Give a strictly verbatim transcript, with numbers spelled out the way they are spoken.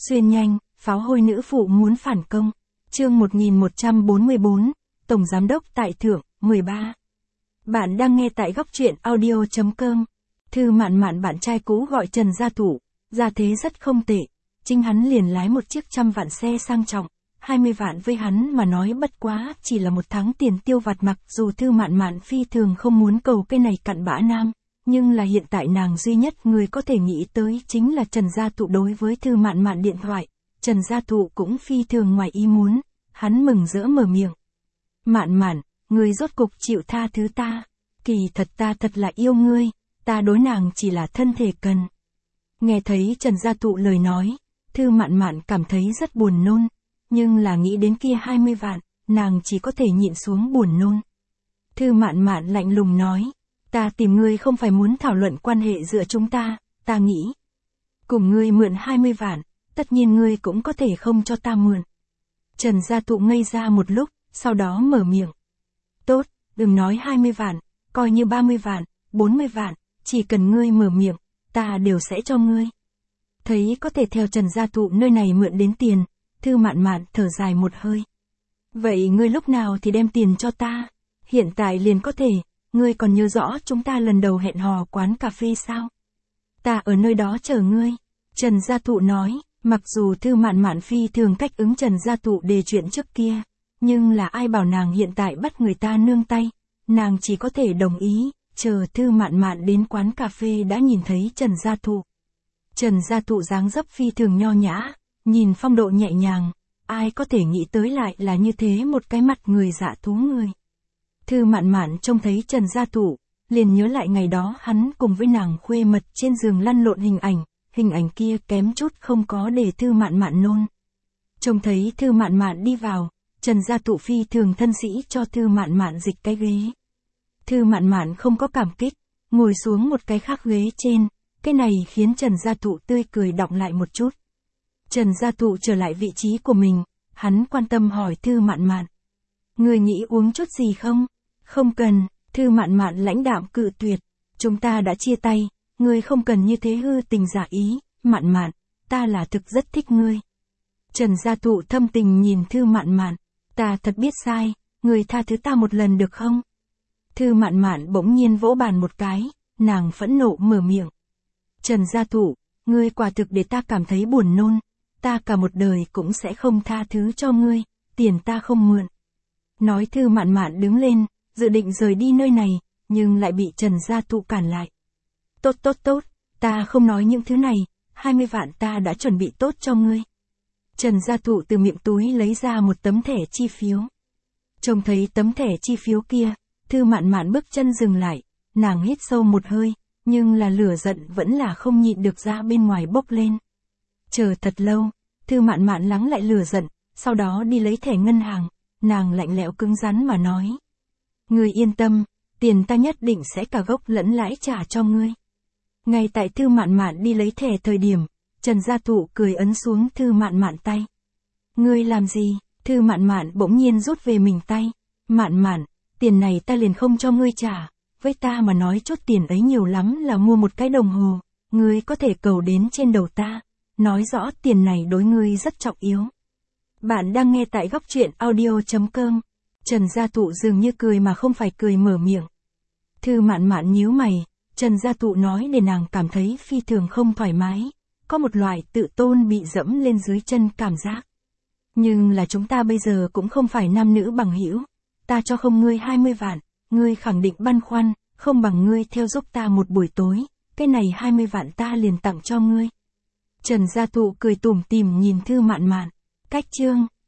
Xuyên nhanh, pháo hôi nữ phụ muốn phản công. Chương một nghìn một trăm bốn mươi bốn, Tổng Giám đốc tại Thượng, mười ba. Bạn đang nghe tại góc truyện audio chấm com. Thư Mạn Mạn bạn trai cũ gọi Trần Gia Thụ, gia thế rất không tệ. Chính hắn liền lái một chiếc trăm vạn xe sang trọng. hai mươi vạn với hắn mà nói bất quá, chỉ là một tháng tiền tiêu vặt mặc dù Thư Mạn Mạn phi thường không muốn cầu cái này cặn bã nam. Nhưng là hiện tại nàng duy nhất người có thể nghĩ tới chính là Trần Gia Thụ. Đối với Thư Mạn Mạn điện thoại, Trần Gia Thụ cũng phi thường ngoài ý muốn, hắn mừng rỡ mở miệng. Mạn Mạn, ngươi rốt cục chịu tha thứ ta, kỳ thật ta thật là yêu ngươi, ta đối nàng chỉ là thân thể cần. Nghe thấy Trần Gia Thụ lời nói, Thư Mạn Mạn cảm thấy rất buồn nôn, nhưng là nghĩ đến kia hai mươi vạn, nàng chỉ có thể nhịn xuống buồn nôn. Thư Mạn Mạn lạnh lùng nói. Ta tìm ngươi không phải muốn thảo luận quan hệ giữa chúng ta, ta nghĩ. Cùng ngươi mượn hai mươi vạn, tất nhiên ngươi cũng có thể không cho ta mượn. Trần Gia Thụ ngây ra một lúc, sau đó mở miệng. Tốt, đừng nói hai mươi vạn, coi như ba mươi vạn, bốn mươi vạn, chỉ cần ngươi mở miệng, ta đều sẽ cho ngươi. Thấy có thể theo Trần Gia Thụ nơi này mượn đến tiền, Thư Mạn Mạn thở dài một hơi. Vậy ngươi lúc nào thì đem tiền cho ta? Hiện tại liền có thể. Ngươi còn nhớ rõ chúng ta lần đầu hẹn hò quán cà phê sao? Ta ở nơi đó chờ ngươi. Trần Gia Thụ nói, mặc dù Thư Mạn Mạn phi thường cách ứng Trần Gia Thụ đề chuyện trước kia, nhưng là ai bảo nàng hiện tại bắt người ta nương tay, nàng chỉ có thể đồng ý, chờ Thư Mạn Mạn đến quán cà phê đã nhìn thấy Trần Gia Thụ. Trần Gia Thụ dáng dấp phi thường nho nhã, nhìn phong độ nhẹ nhàng, ai có thể nghĩ tới lại là như thế một cái mặt người dạ thú người. Thư Mạn Mạn trông thấy Trần Gia Thụ, liền nhớ lại ngày đó hắn cùng với nàng khuê mật trên giường lăn lộn hình ảnh, hình ảnh kia kém chút không có để Thư Mạn Mạn nôn. Trông thấy Thư Mạn Mạn đi vào, Trần Gia Thụ phi thường thân sĩ cho Thư Mạn Mạn dịch cái ghế. Thư Mạn Mạn không có cảm kích, ngồi xuống một cái khác ghế trên, cái này khiến Trần Gia Thụ tươi cười đọng lại một chút. Trần Gia Thụ trở lại vị trí của mình, hắn quan tâm hỏi Thư Mạn Mạn. Người nghĩ uống chút gì không? Không cần, Thư Mạn Mạn lãnh đạm cự tuyệt. Chúng ta đã chia tay, ngươi không cần như thế hư tình giả ý, Mạn Mạn, ta là thực rất thích ngươi. Trần Gia Thụ thâm tình nhìn Thư Mạn Mạn, ta thật biết sai, ngươi tha thứ ta một lần được không? Thư Mạn Mạn bỗng nhiên vỗ bàn một cái, nàng phẫn nộ mở miệng. Trần Gia Thụ, ngươi quả thực để ta cảm thấy buồn nôn, ta cả một đời cũng sẽ không tha thứ cho ngươi, tiền ta không mượn. Nói Thư Mạn Mạn đứng lên, dự định rời đi nơi này, nhưng lại bị Trần Gia Thụ cản lại. Tốt tốt tốt, ta không nói những thứ này, hai mươi vạn ta đã chuẩn bị tốt cho ngươi. Trần Gia Thụ từ miệng túi lấy ra một tấm thẻ chi phiếu. Trông thấy tấm thẻ chi phiếu kia, Thư Mạn Mạn bước chân dừng lại, nàng hít sâu một hơi, nhưng là lửa giận vẫn là không nhịn được ra bên ngoài bốc lên. Chờ thật lâu, Thư Mạn Mạn lắng lại lửa giận, sau đó đi lấy thẻ ngân hàng, nàng lạnh lẽo cứng rắn mà nói. Ngươi yên tâm, tiền ta nhất định sẽ cả gốc lẫn lãi trả cho ngươi. Ngay tại Thư Mạn Mạn đi lấy thẻ thời điểm, Trần Gia Thụ cười ấn xuống Thư Mạn Mạn tay. Ngươi làm gì? Thư Mạn Mạn bỗng nhiên rút về mình tay. Mạn Mạn, tiền này ta liền không cho ngươi trả, với ta mà nói chút tiền ấy nhiều lắm là mua một cái đồng hồ, ngươi có thể cầu đến trên đầu ta, nói rõ tiền này đối ngươi rất trọng yếu. Bạn đang nghe tại góc truyện audio chấm com. Trần Gia Thụ dường như cười mà không phải cười mở miệng. Thư Mạn Mạn nhíu mày, Trần Gia Thụ nói để nàng cảm thấy phi thường không thoải mái, có một loại tự tôn bị dẫm lên dưới chân cảm giác. Nhưng là chúng ta bây giờ cũng không phải nam nữ bằng hữu, ta cho không ngươi hai mươi vạn, ngươi khẳng định băn khoăn, không bằng ngươi theo giúp ta một buổi tối, cái này hai mươi vạn ta liền tặng cho ngươi. Trần Gia Thụ cười tủm tỉm nhìn Thư Mạn Mạn, cách chương